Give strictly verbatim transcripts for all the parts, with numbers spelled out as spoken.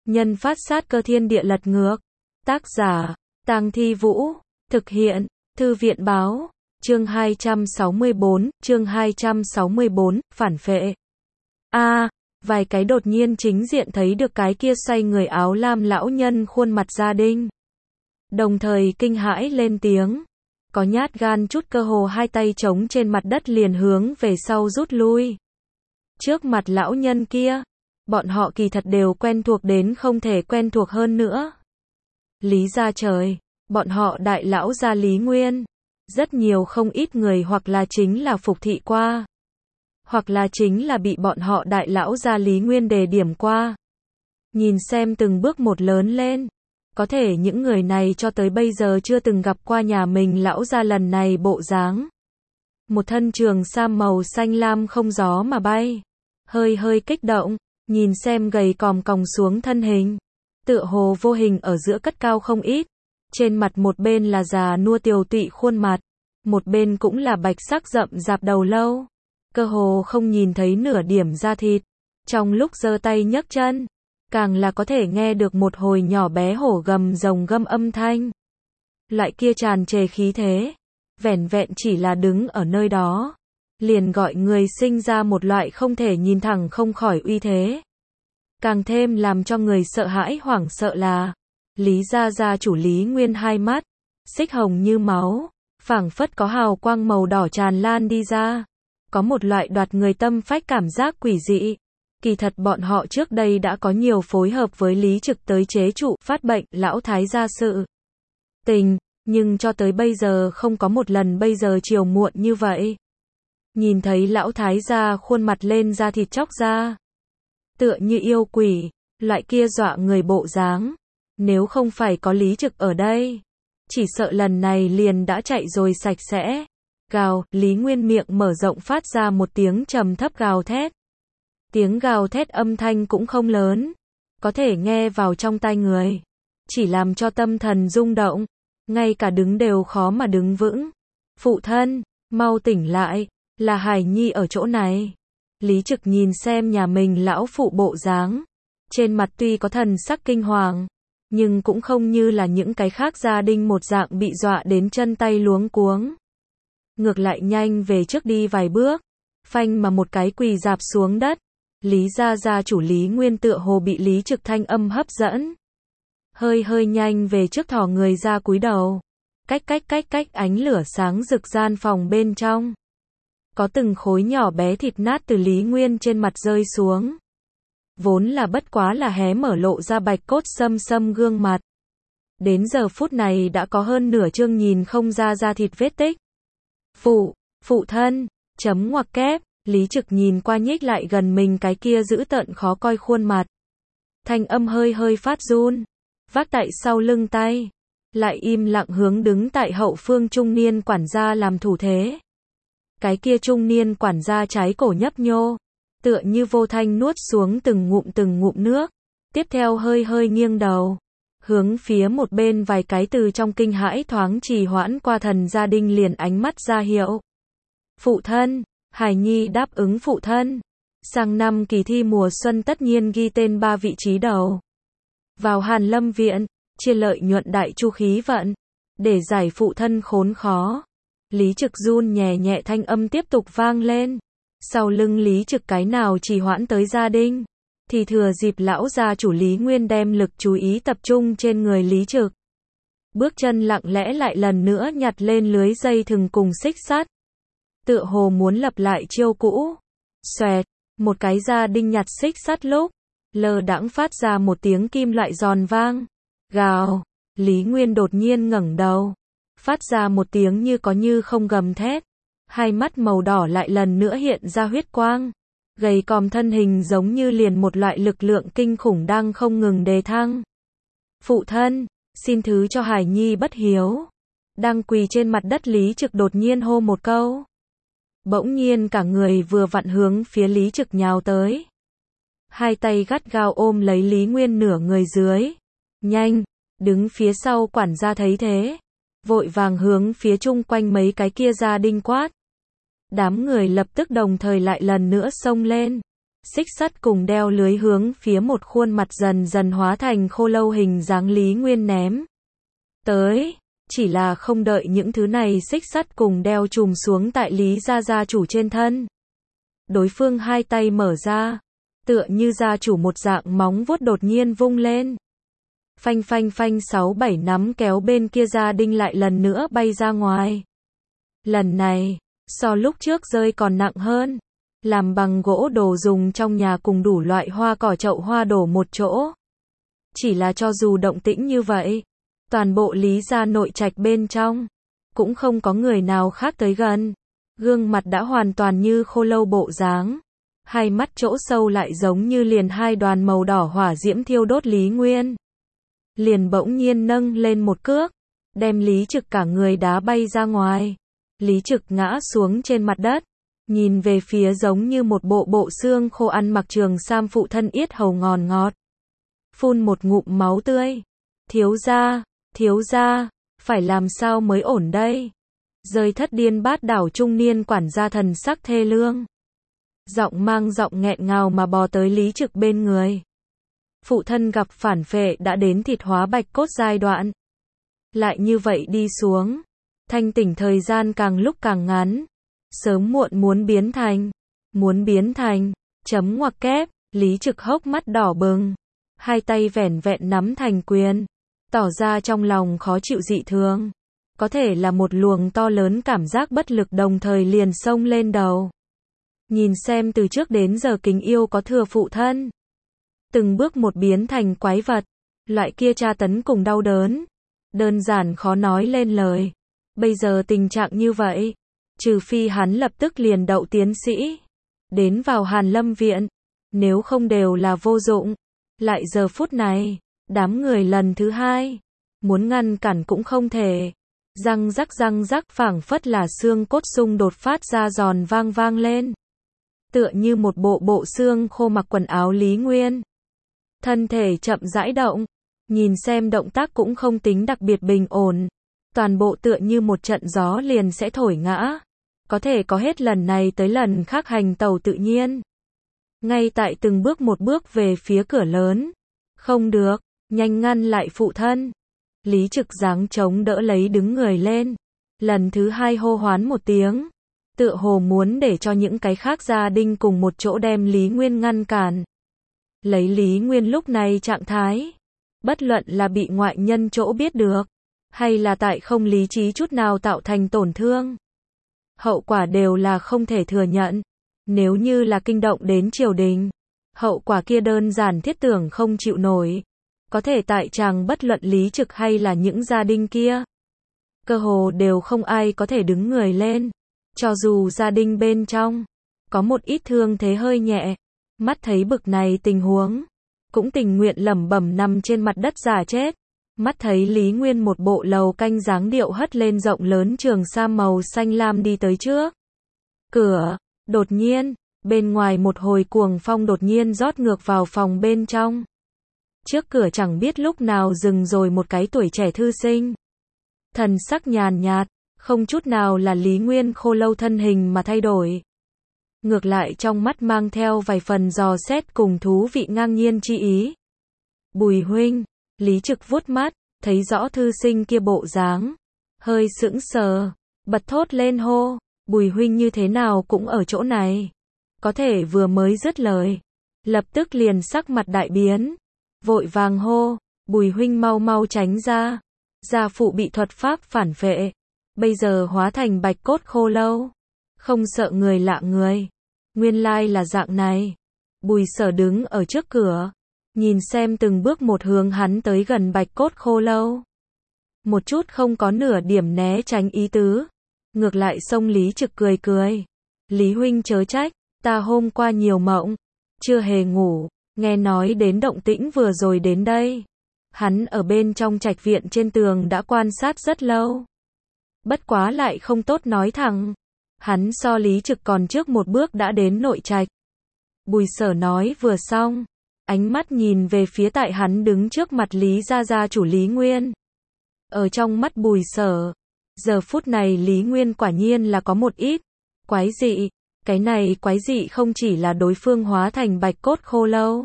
Nhân phát sát cơ thiên địa lật ngược. Tác giả, Tang Thi Vũ. Thực hiện, Thư viện Báo. Chương hai trăm sáu mươi bốn, chương hai trăm sáu mươi bốn, phản phệ. A, à, vài cái đột nhiên chính diện thấy được cái kia xoay người áo lam lão nhân khuôn mặt gia đình. Đồng thời kinh hãi lên tiếng. Có nhát gan chút cơ hồ hai tay trống trên mặt đất liền hướng về sau rút lui. Trước mặt lão nhân kia, bọn họ kỳ thật đều quen thuộc đến không thể quen thuộc hơn nữa. Lý gia trời, bọn họ đại lão gia Lý Nguyên. Rất nhiều không ít người hoặc là chính là phục thị qua, hoặc là chính là bị bọn họ đại lão gia Lý Nguyên đề điểm qua. Nhìn xem từng bước một lớn lên, có thể những người này cho tới bây giờ chưa từng gặp qua nhà mình lão gia lần này bộ dáng. Một thân trường sam màu xanh lam không gió mà bay, hơi hơi kích động, nhìn xem gầy còm còng xuống thân hình, tựa hồ vô hình ở giữa cất cao không ít. Trên mặt một bên là già nua tiều tụy khuôn mặt, một bên cũng là bạch sắc rậm rạp đầu lâu, cơ hồ không nhìn thấy nửa điểm da thịt. Trong lúc giơ tay nhấc chân, càng là có thể nghe được một hồi nhỏ bé hổ gầm rồng gầm âm thanh. Loại kia tràn trề khí thế, vẻn vẹn chỉ là đứng ở nơi đó, liền gọi người sinh ra một loại không thể nhìn thẳng không khỏi uy thế. Càng thêm làm cho người sợ hãi hoảng sợ là Lý gia gia chủ Lý Nguyên hai mắt xích hồng như máu, phảng phất có hào quang màu đỏ tràn lan đi ra, có một loại đoạt người tâm phách cảm giác quỷ dị. Kỳ thật bọn họ trước đây đã có nhiều phối hợp với Lý Trực tới chế trụ phát bệnh lão thái gia sự tình, nhưng cho tới bây giờ không có một lần bây giờ chiều muộn như vậy. Nhìn thấy lão thái gia khuôn mặt lên da thịt chóc ra, tựa như yêu quỷ, loại kia dọa người bộ dáng. Nếu không phải có Lý Trực ở đây, chỉ sợ lần này liền đã chạy rồi sạch sẽ. Gào, Lý Nguyên miệng mở rộng phát ra một tiếng trầm thấp gào thét. Tiếng gào thét âm thanh cũng không lớn, có thể nghe vào trong tai người, chỉ làm cho tâm thần rung động, ngay cả đứng đều khó mà đứng vững. Phụ thân, mau tỉnh lại, là Hải Nhi ở chỗ này. Lý Trực nhìn xem nhà mình lão phụ bộ dáng, trên mặt tuy có thần sắc kinh hoàng, nhưng cũng không như là những cái khác gia đình một dạng bị dọa đến chân tay luống cuống. Ngược lại nhanh về trước đi vài bước, phanh mà một cái quỳ dạp xuống đất. Lý gia gia chủ Lý Nguyên tựa hồ bị Lý Trực thanh âm hấp dẫn, hơi hơi nhanh về trước thò người ra cúi đầu. Cách cách cách cách ánh lửa sáng rực gian phòng bên trong, có từng khối nhỏ bé thịt nát từ Lý Nguyên trên mặt rơi xuống. Vốn là bất quá là hé mở lộ ra bạch cốt xâm xâm gương mặt, đến giờ phút này đã có hơn nửa chương nhìn không ra da thịt vết tích. Phụ, phụ thân, chấm ngoặc kép. Lý Trực nhìn qua nhích lại gần mình cái kia dữ tợn khó coi khuôn mặt, thanh âm hơi hơi phát run, vác tại sau lưng tay, lại im lặng hướng đứng tại hậu phương trung niên quản gia làm thủ thế. Cái kia trung niên quản gia trái cổ nhấp nhô, tựa như vô thanh nuốt xuống từng ngụm từng ngụm nước, tiếp theo hơi hơi nghiêng đầu, hướng phía một bên vài cái từ trong kinh hãi thoáng trì hoãn qua thần gia đình liền ánh mắt ra hiệu. Phụ thân, Hải Nhi đáp ứng phụ thân. Sang năm kỳ thi mùa xuân tất nhiên ghi tên ba vị trí đầu vào Hàn Lâm viện, chia lợi nhuận đại chu khí vận, để giải phụ thân khốn khó. Lý Trực run nhẹ nhẹ thanh âm tiếp tục vang lên. Sau lưng Lý Trực cái nào trì hoãn tới gia đình, thì thừa dịp lão gia chủ Lý Nguyên đem lực chú ý tập trung trên người Lý Trực. Bước chân lặng lẽ lại lần nữa nhặt lên lưới dây thừng cùng xích sắt, tựa hồ muốn lập lại chiêu cũ. Xoẹt, một cái gia đình nhặt xích sắt lúc, lơ đãng phát ra một tiếng kim loại giòn vang. Gào, Lý Nguyên đột nhiên ngẩng đầu, phát ra một tiếng như có như không gầm thét. Hai mắt màu đỏ lại lần nữa hiện ra huyết quang, gầy còm thân hình giống như liền một loại lực lượng kinh khủng đang không ngừng đề thăng. Phụ thân, xin thứ cho Hải Nhi bất hiếu. Đang quỳ trên mặt đất Lý Trực đột nhiên hô một câu. Bỗng nhiên cả người vừa vặn hướng phía Lý Trực nhào tới. Hai tay gắt gao ôm lấy Lý Nguyên nửa người dưới. Nhanh, đứng phía sau quản gia thấy thế, vội vàng hướng phía chung quanh mấy cái kia gia đình quát. Đám người lập tức đồng thời lại lần nữa xông lên. xích sắt cùng đeo lưới hướng phía một khuôn mặt dần dần hóa thành khô lâu hình dáng Lý Nguyên ném tới. Chỉ là không đợi những thứ này xích sắt cùng đeo chùm xuống tại Lý gia gia chủ trên thân. Đối phương hai tay mở ra, tựa như gia chủ một dạng móng vuốt đột nhiên vung lên. Phanh phanh phanh sáu bảy nắm kéo bên kia gia đinh lại lần nữa bay ra ngoài. Lần này, so lúc trước rơi còn nặng hơn. Làm bằng gỗ đồ dùng trong nhà cùng đủ loại hoa cỏ chậu hoa đổ một chỗ. Chỉ là cho dù động tĩnh như vậy, toàn bộ Lý gia nội trạch bên trong, cũng không có người nào khác tới gần. Gương mặt đã hoàn toàn như khô lâu bộ dáng. Hai mắt chỗ sâu lại giống như liền hai đoàn màu đỏ hỏa diễm thiêu đốt Lý Nguyên. Liền bỗng nhiên nâng lên một cước, đem Lý Trực cả người đá bay ra ngoài. Lý Trực ngã xuống trên mặt đất, nhìn về phía giống như một bộ bộ xương khô ăn mặc trường sam phụ thân yết hầu ngòn ngọt. Phun một ngụm máu tươi. Thiếu gia, thiếu gia, phải làm sao mới ổn đây? Rơi thất điên bát đảo trung niên quản gia thần sắc thê lương. Giọng mang giọng nghẹn ngào mà bò tới Lý Trực bên người. Phụ thân gặp phản phệ đã đến thịt hóa bạch cốt giai đoạn. Lại như vậy đi xuống, thanh tỉnh thời gian càng lúc càng ngắn. Sớm muộn muốn biến thành, muốn biến thành, chấm ngoặc kép, Lý Trực hốc mắt đỏ bừng. Hai tay vẻn vẹn nắm thành quyền, tỏ ra trong lòng khó chịu dị thường. Có thể là một luồng to lớn cảm giác bất lực đồng thời liền xông lên đầu. Nhìn xem từ trước đến giờ kính yêu có thừa phụ thân. Từng bước một biến thành quái vật. Loại kia tra tấn cùng đau đớn. Đơn giản khó nói lên lời. Bây giờ tình trạng như vậy. Trừ phi hắn lập tức liền đậu tiến sĩ. Đến vào Hàn Lâm viện. Nếu không đều là vô dụng. Lại giờ phút này. Đám người lần thứ hai. Muốn ngăn cản cũng không thể. Răng rắc răng rắc phảng phất là xương cốt xung đột phát ra giòn vang vang lên. Tựa như một bộ bộ xương khô mặc quần áo Lý Nguyên. Thân thể chậm rãi động. Nhìn xem động tác cũng không tính đặc biệt bình ổn. Toàn bộ tựa như một trận gió liền sẽ thổi ngã. Có thể có hết lần này tới lần khác hành tẩu tự nhiên. Ngay tại từng bước một bước về phía cửa lớn. Không được, nhanh ngăn lại phụ thân. Lý Trực giáng chống đỡ lấy đứng người lên. Lần thứ hai hô hoán một tiếng. Tựa hồ muốn để cho những cái khác gia đình cùng một chỗ đem Lý Nguyên ngăn cản. Lấy Lý Nguyên lúc này trạng thái. Bất luận là bị ngoại nhân chỗ biết được. Hay là tại không lý trí chút nào tạo thành tổn thương. Hậu quả đều là không thể thừa nhận. Nếu như là kinh động đến triều đình. Hậu quả kia đơn giản thiết tưởng không chịu nổi. Có thể tại chàng bất luận Lý Trực hay là những gia đình kia. Cơ hồ đều không ai có thể đứng người lên. Cho dù gia đình bên trong. Có một ít thương thế hơi nhẹ. Mắt thấy bực này tình huống. Cũng tình nguyện lẩm bẩm nằm trên mặt đất giả chết. Mắt thấy Lý Nguyên một bộ lầu canh dáng điệu hất lên rộng lớn trường sam màu xanh lam đi tới trước. Cửa, đột nhiên, bên ngoài một hồi cuồng phong đột nhiên rót ngược vào phòng bên trong. Trước cửa chẳng biết lúc nào dừng rồi một cái tuổi trẻ thư sinh. Thần sắc nhàn nhạt, không chút nào là Lý Nguyên khô lâu thân hình mà thay đổi. Ngược lại trong mắt mang theo vài phần dò xét cùng thú vị ngang nhiên chi ý. Bùi huynh, Lý Trực vuốt mắt, thấy rõ thư sinh kia bộ dáng. Hơi sững sờ, bật thốt lên hô, Bùi huynh như thế nào cũng ở chỗ này. Có thể vừa mới dứt lời. Lập tức liền sắc mặt đại biến. Vội vàng hô, Bùi huynh mau mau tránh ra. Gia phụ bị thuật pháp phản phệ. Bây giờ hóa thành bạch cốt khô lâu. Không sợ người lạ người. Nguyên lai là dạng này. Bùi Sở đứng ở trước cửa. Nhìn xem từng bước một hướng hắn tới gần bạch cốt khô lâu. Một chút không có nửa điểm né tránh ý tứ. Ngược lại xông Lý Trực cười cười. Lý huynh chớ trách, ta hôm qua nhiều mộng. Chưa hề ngủ, nghe nói đến động tĩnh vừa rồi đến đây. Hắn ở bên trong trạch viện trên tường đã quan sát rất lâu. Bất quá lại không tốt nói thẳng. Hắn so Lý Trực còn trước một bước đã đến nội trạch. Bùi Sở nói vừa xong. Ánh mắt nhìn về phía tại hắn đứng trước mặt Lý gia gia chủ Lý Nguyên. Ở trong mắt Bùi Sở. Giờ phút này Lý Nguyên quả nhiên là có một ít. Quái dị. Cái này quái dị không chỉ là đối phương hóa thành bạch cốt khô lâu,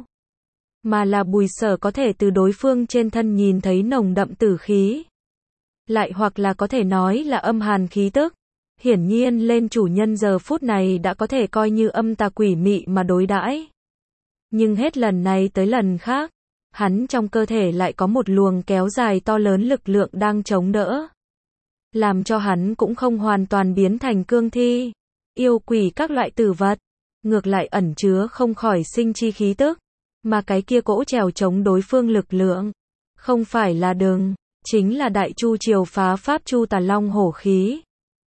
mà là Bùi Sở có thể từ đối phương trên thân nhìn thấy nồng đậm tử khí. Lại hoặc là có thể nói là âm hàn khí tức. Hiển nhiên lên chủ nhân giờ phút này đã có thể coi như âm tà quỷ mị mà đối đãi. Nhưng hết lần này tới lần khác, hắn trong cơ thể lại có một luồng kéo dài to lớn lực lượng đang chống đỡ. Làm cho hắn cũng không hoàn toàn biến thành cương thi, yêu quỷ các loại tử vật, ngược lại ẩn chứa không khỏi sinh chi khí tức, mà cái kia cỗ trèo chống đối phương lực lượng, không phải là đừng, chính là Đại Chu Triều phá pháp chu tà long hổ khí.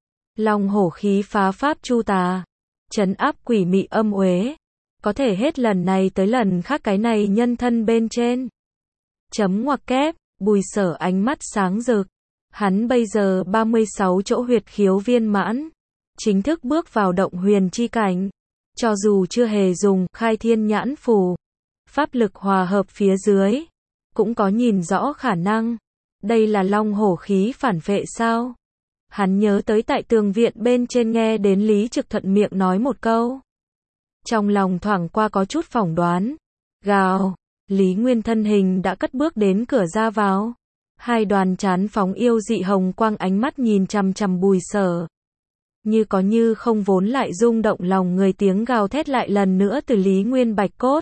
Long hổ khí phá pháp chu tà, trấn áp quỷ mị âm uế, có thể hết lần này tới lần khác cái này nhân thân bên trên. Chấm ngoặc kép, Bùi Sở ánh mắt sáng rực. Hắn bây giờ ba mươi sáu chỗ huyệt khiếu viên mãn, chính thức bước vào động huyền chi cảnh. Cho dù chưa hề dùng khai thiên nhãn phù, pháp lực hòa hợp phía dưới, cũng có nhìn rõ khả năng. Đây là long hổ khí phản vệ sao? Hắn nhớ tới tại tường viện bên trên nghe đến Lý Trực thuận miệng nói một câu. Trong lòng thoảng qua có chút phỏng đoán. Gào, Lý Nguyên thân hình đã cất bước đến cửa ra vào. Hai đoàn chán phóng yêu dị hồng quang ánh mắt nhìn chằm chằm Bùi Sở. Như có như không vốn lại rung động lòng người tiếng gào thét lại lần nữa từ Lý Nguyên bạch cốt.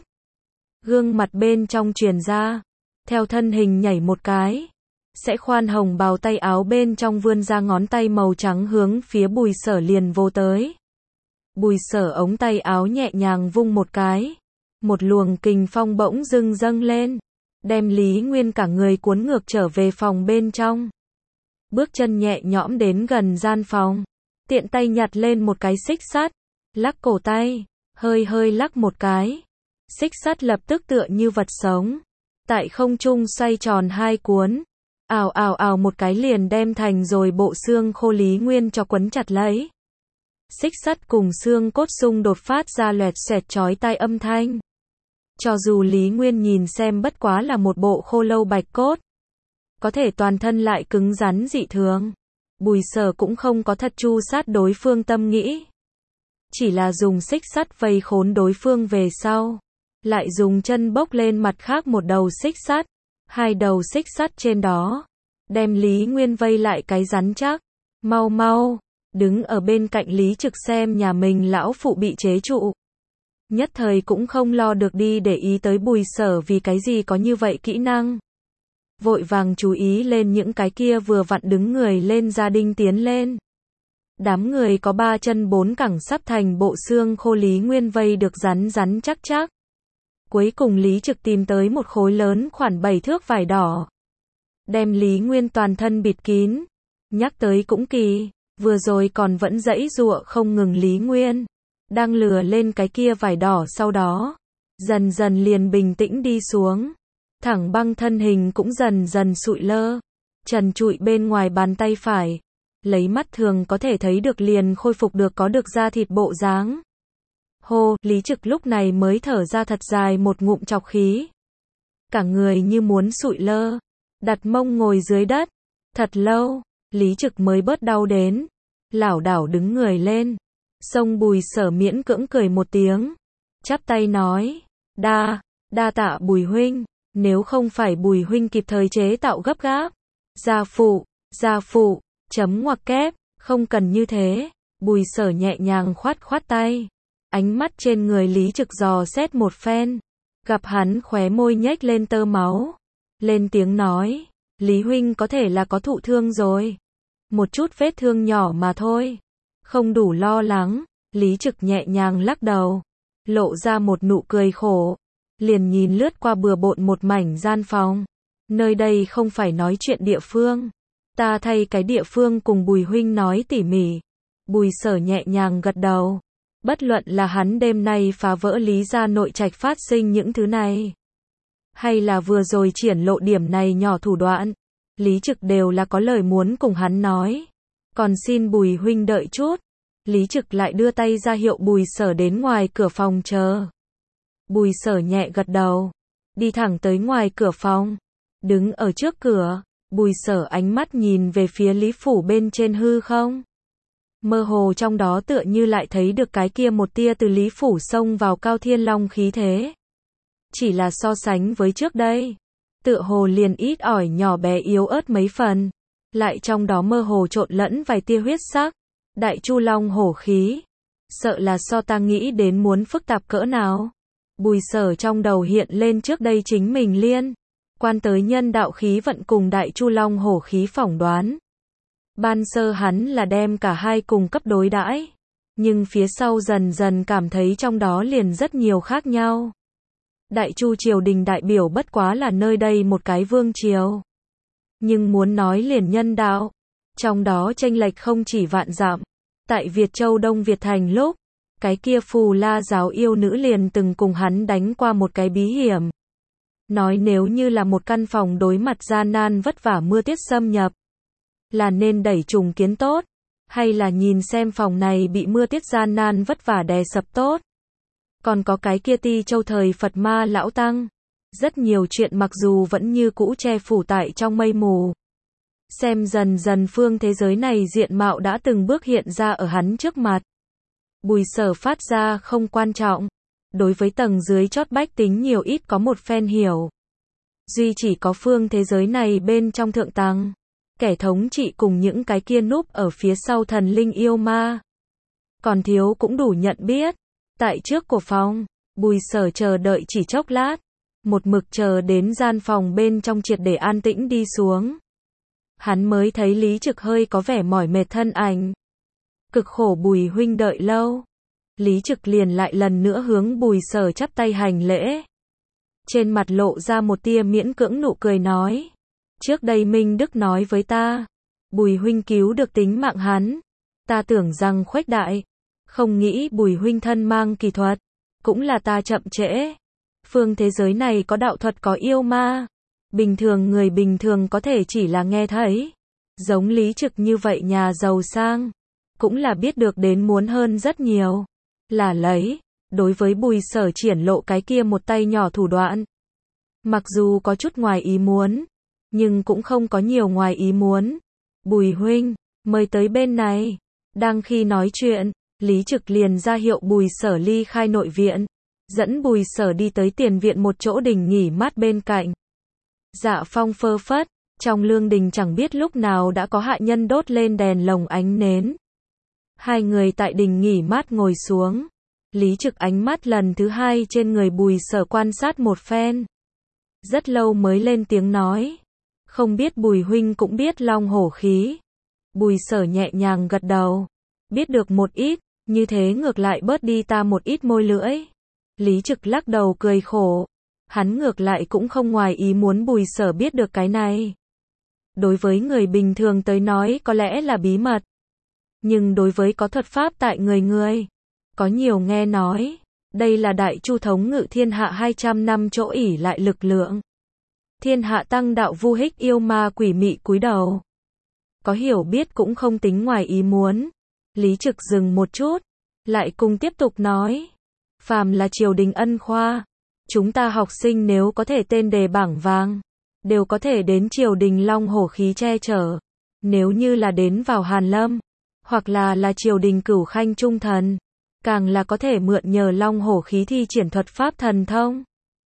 Gương mặt bên trong truyền ra. Theo thân hình nhảy một cái. Sẽ khoan hồng bào tay áo bên trong vươn ra ngón tay màu trắng hướng phía Bùi Sở liền vô tới. Bùi Sở ống tay áo nhẹ nhàng vung một cái. Một luồng kình phong bỗng dưng dâng lên. Đem Lý Nguyên cả người cuốn ngược trở về phòng bên trong. Bước chân nhẹ nhõm đến gần gian phòng. Tiện tay nhặt lên một cái xích sắt. Lắc cổ tay. Hơi hơi lắc một cái. Xích sắt lập tức tựa như vật sống. Tại không trung xoay tròn hai cuốn. Ào ào ào một cái liền đem thành rồi bộ xương khô Lý Nguyên cho quấn chặt lấy. Xích sắt cùng xương cốt xung đột phát ra loẹt xoẹt chói tai âm thanh. Cho dù Lý Nguyên nhìn xem bất quá là một bộ khô lâu bạch cốt, có thể toàn thân lại cứng rắn dị thường. Bùi Sở cũng không có thật chu sát đối phương tâm nghĩ. Chỉ là dùng xích sắt vây khốn đối phương về sau. Lại dùng chân bốc lên mặt khác một đầu xích sắt. Hai đầu xích sắt trên đó. Đem Lý Nguyên vây lại cái rắn chắc. Mau mau. Đứng ở bên cạnh Lý Trực xem nhà mình lão phụ bị chế trụ. Nhất thời cũng không lo được đi để ý tới Bùi Sở vì cái gì có như vậy kỹ năng. Vội vàng chú ý lên những cái kia vừa vặn đứng người lên gia đình tiến lên. Đám người có ba chân bốn cẳng sắp thành bộ xương khô Lý Nguyên vây được rắn rắn chắc chắc. Cuối cùng Lý Trực tìm tới một khối lớn khoảng bảy thước vải đỏ. Đem Lý Nguyên toàn thân bịt kín. Nhắc tới cũng kỳ, vừa rồi còn vẫn giãy giụa không ngừng Lý Nguyên. Đang lừa lên cái kia vải đỏ sau đó. Dần dần liền bình tĩnh đi xuống. Thẳng băng thân hình cũng dần dần sụi lơ. Trần trụi bên ngoài bàn tay phải. Lấy mắt thường có thể thấy được liền khôi phục được có được da thịt bộ dáng. Hô, Lý Trực lúc này mới thở ra thật dài một ngụm trọc khí. Cả người như muốn sụi lơ. Đặt mông ngồi dưới đất. Thật lâu, Lý Trực mới bớt đau đến. Lảo đảo đứng người lên. Xông Bùi Sở miễn cưỡng cười một tiếng. Chắp tay nói. Đa, đa tạ Bùi huynh. Nếu không phải Bùi huynh kịp thời chế tạo gấp gáp. Gia phụ, gia phụ, chấm ngoặc kép, không cần như thế. Bùi Sở nhẹ nhàng khoát khoát tay. Ánh mắt trên người Lý Trực dò xét một phen. Gặp hắn khóe môi nhếch lên tơ máu. Lên tiếng nói. Lý huynh có thể là có thụ thương rồi. Một chút vết thương nhỏ mà thôi. Không đủ lo lắng. Lý Trực nhẹ nhàng lắc đầu. Lộ ra một nụ cười khổ. Liền nhìn lướt qua bừa bộn một mảnh gian phòng. Nơi đây không phải nói chuyện địa phương. Ta thay cái địa phương cùng Bùi huynh nói tỉ mỉ. Bùi Sở nhẹ nhàng gật đầu. Bất luận là hắn đêm nay phá vỡ Lý gia nội trạch phát sinh những thứ này, hay là vừa rồi triển lộ điểm này nhỏ thủ đoạn, Lý Trực đều là có lời muốn cùng hắn nói. Còn xin Bùi huynh đợi chút. Lý Trực lại đưa tay ra hiệu Bùi Sở đến ngoài cửa phòng chờ. Bùi Sở nhẹ gật đầu. Đi thẳng tới ngoài cửa phòng. Đứng ở trước cửa. Bùi Sở ánh mắt nhìn về phía Lý phủ bên trên hư không. Mơ hồ trong đó tựa như lại thấy được cái kia một tia từ Lý Phủ xông vào Cao Thiên Long khí thế. Chỉ là so sánh với trước đây, tựa hồ liền ít ỏi nhỏ bé yếu ớt mấy phần, lại trong đó mơ hồ trộn lẫn vài tia huyết sắc, Đại Chu Long hổ khí, sợ là so ta nghĩ đến muốn phức tạp cỡ nào. Bùi Sở trong đầu hiện lên trước đây chính mình liên quan tới nhân đạo khí vận cùng Đại Chu Long hổ khí phỏng đoán. Ban sơ hắn là đem cả hai cùng cấp đối đãi, nhưng phía sau dần dần cảm thấy trong đó liền rất nhiều khác nhau. Đại Chu triều đình đại biểu bất quá là nơi đây một cái vương triều. Nhưng muốn nói liền nhân đạo, trong đó chênh lệch không chỉ vạn dặm. Tại Việt Châu Đông Việt Thành lúc, cái kia Phù La giáo yêu nữ liền từng cùng hắn đánh qua một cái bí hiểm. Nói nếu như là một căn phòng đối mặt gian nan vất vả mưa tiết xâm nhập, là nên đẩy trùng kiến tốt, hay là nhìn xem phòng này bị mưa tiết gian nan vất vả đè sập tốt. Còn có cái kia Ti Châu thời Phật Ma lão tăng, rất nhiều chuyện mặc dù vẫn như cũ che phủ tại trong mây mù. Xem dần dần phương thế giới này diện mạo đã từng bước hiện ra ở hắn trước mặt. Bùi Sở phát ra không quan trọng, đối với tầng dưới chót bách tính nhiều ít có một phen hiểu. Duy chỉ có phương thế giới này bên trong thượng tầng, kẻ thống trị cùng những cái kia núp ở phía sau thần linh yêu ma. Còn thiếu cũng đủ nhận biết. Tại trước của phòng, Bùi Sở chờ đợi chỉ chốc lát, một mực chờ đến gian phòng bên trong triệt để an tĩnh đi xuống. Hắn mới thấy Lý Trực hơi có vẻ mỏi mệt thân ảnh. Cực khổ Bùi huynh đợi lâu. Lý Trực liền lại lần nữa hướng Bùi Sở chắp tay hành lễ. Trên mặt lộ ra một tia miễn cưỡng nụ cười nói. Trước đây Minh Đức nói với ta, Bùi huynh cứu được tính mạng hắn. Ta tưởng rằng khuếch đại. Không nghĩ Bùi huynh thân mang kỳ thuật. Cũng là ta chậm trễ. Phương thế giới này có đạo thuật có yêu ma. Bình thường người bình thường có thể chỉ là nghe thấy. Giống Lý Trực như vậy nhà giàu sang. Cũng là biết được đến muốn hơn rất nhiều. Là lấy. Đối với Bùi Sở triển lộ cái kia một tay nhỏ thủ đoạn. Mặc dù có chút ngoài ý muốn. Nhưng cũng không có nhiều ngoài ý muốn. Bùi huynh, mời tới bên này. Đang khi nói chuyện, Lý Trực liền ra hiệu Bùi Sở ly khai nội viện. Dẫn Bùi Sở đi tới tiền viện một chỗ đình nghỉ mát bên cạnh. Dạ phong phơ phất, trong lương đình chẳng biết lúc nào đã có hạ nhân đốt lên đèn lồng ánh nến. Hai người tại đình nghỉ mát ngồi xuống. Lý Trực ánh mắt lần thứ hai trên người Bùi Sở quan sát một phen. Rất lâu mới lên tiếng nói. Không biết Bùi huynh cũng biết long hổ khí. Bùi Sở nhẹ nhàng gật đầu. Biết được một ít, như thế ngược lại bớt đi ta một ít môi lưỡi. Lý Trực lắc đầu cười khổ. Hắn ngược lại cũng không ngoài ý muốn Bùi Sở biết được cái này. Đối với người bình thường tới nói có lẽ là bí mật. Nhưng đối với có thuật pháp tại người người, có nhiều nghe nói. Đây là Đại Chu thống ngự thiên hạ hai trăm năm chỗ ỷ lại lực lượng. Thiên hạ tăng đạo vu hích yêu ma quỷ mị cúi đầu. Có hiểu biết cũng không tính ngoài ý muốn. Lý Trực dừng một chút, lại cùng tiếp tục nói. Phàm là triều đình ân khoa. Chúng ta học sinh nếu có thể tên đề bảng vàng, đều có thể đến triều đình long hổ khí che chở. Nếu như là đến vào Hàn Lâm, hoặc là là triều đình cửu khanh trung thần, càng là có thể mượn nhờ long hổ khí thi triển thuật pháp thần thông.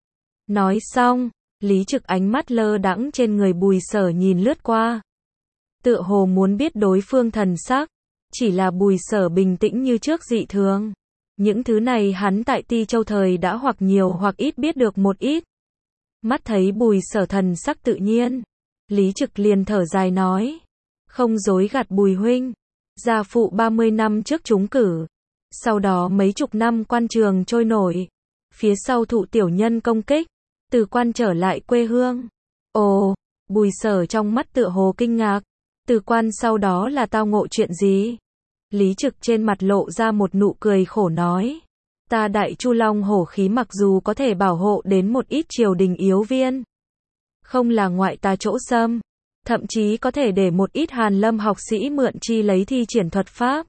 Nói xong, Lý Trực ánh mắt lơ đãng trên người Bùi Sở nhìn lướt qua. Tựa hồ muốn biết đối phương thần sắc, chỉ là Bùi Sở bình tĩnh như trước dị thường. Những thứ này hắn tại Ti Châu thời đã hoặc nhiều hoặc ít biết được một ít. Mắt thấy Bùi Sở thần sắc tự nhiên, Lý Trực liền thở dài nói. Không dối gạt Bùi huynh, gia phụ ba mươi năm trước trúng cử. Sau đó mấy chục năm quan trường trôi nổi. Phía sau thụ tiểu nhân công kích, từ quan trở lại quê hương. Ồ, Bùi Sở trong mắt tựa hồ kinh ngạc. Từ quan sau đó là tao ngộ chuyện gì? Lý Trực trên mặt lộ ra một nụ cười khổ nói. Ta Đại Chu Long hổ khí mặc dù có thể bảo hộ đến một ít triều đình yếu viên. Không là ngoại ta chỗ xâm. Thậm chí có thể để một ít Hàn Lâm học sĩ mượn chi lấy thi triển thuật pháp.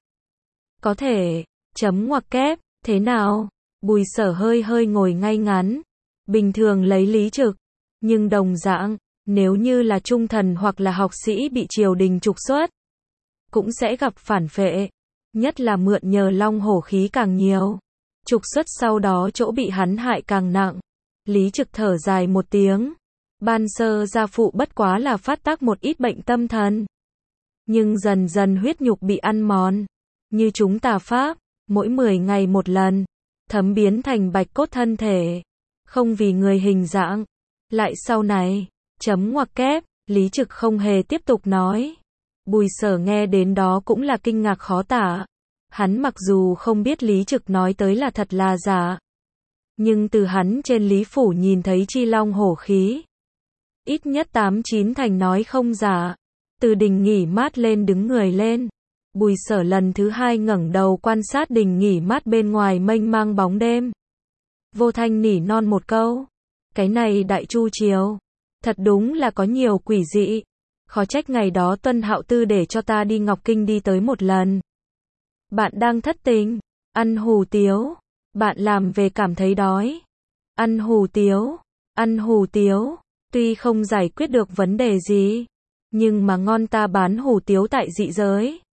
Có thể, chấm ngoặc kép, thế nào? Bùi Sở hơi hơi ngồi ngay ngắn. Bình thường lấy Lý Trực. Nhưng đồng dạng, nếu như là trung thần hoặc là học sĩ bị triều đình trục xuất, cũng sẽ gặp phản phệ. Nhất là mượn nhờ long hổ khí càng nhiều. Trục xuất sau đó chỗ bị hắn hại càng nặng. Lý Trực thở dài một tiếng. Ban sơ gia phụ bất quá là phát tác một ít bệnh tâm thần. Nhưng dần dần huyết nhục bị ăn mòn. Như chúng tà pháp, mỗi mười ngày một lần. Thấm biến thành bạch cốt thân thể. Không vì người hình dạng. Lại sau này, chấm ngoặc kép, Lý Trực không hề tiếp tục nói. Bùi Sở nghe đến đó cũng là kinh ngạc khó tả. Hắn mặc dù không biết Lý Trực nói tới là thật là giả. Nhưng từ hắn trên Lý Phủ nhìn thấy chi long hổ khí. Ít nhất tám chín thành nói không giả. Từ đình nghỉ mát lên đứng người lên. Bùi Sở lần thứ hai ngẩng đầu quan sát đình nghỉ mát bên ngoài mênh mang bóng đêm. Vô thanh nỉ non một câu. Cái này Đại Chu Triều. Thật đúng là có nhiều quỷ dị. Khó trách ngày đó Tuân Hạo Tư để cho ta đi Ngọc Kinh đi tới một lần. Bạn đang thất tình. Ăn hủ tiếu. Bạn làm về cảm thấy đói. Ăn hủ tiếu. Ăn hủ tiếu. Tuy không giải quyết được vấn đề gì. Nhưng mà ngon ta bán hủ tiếu tại dị giới.